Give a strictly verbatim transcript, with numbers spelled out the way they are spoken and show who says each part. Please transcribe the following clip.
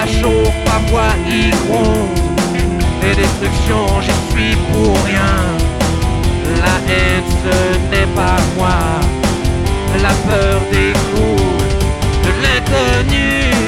Speaker 1: ça chauffe, parfois il gronde. Les destructions, j'y suis pour rien. La haine, ce n'est pas moi. La peur découle de l'inconnu.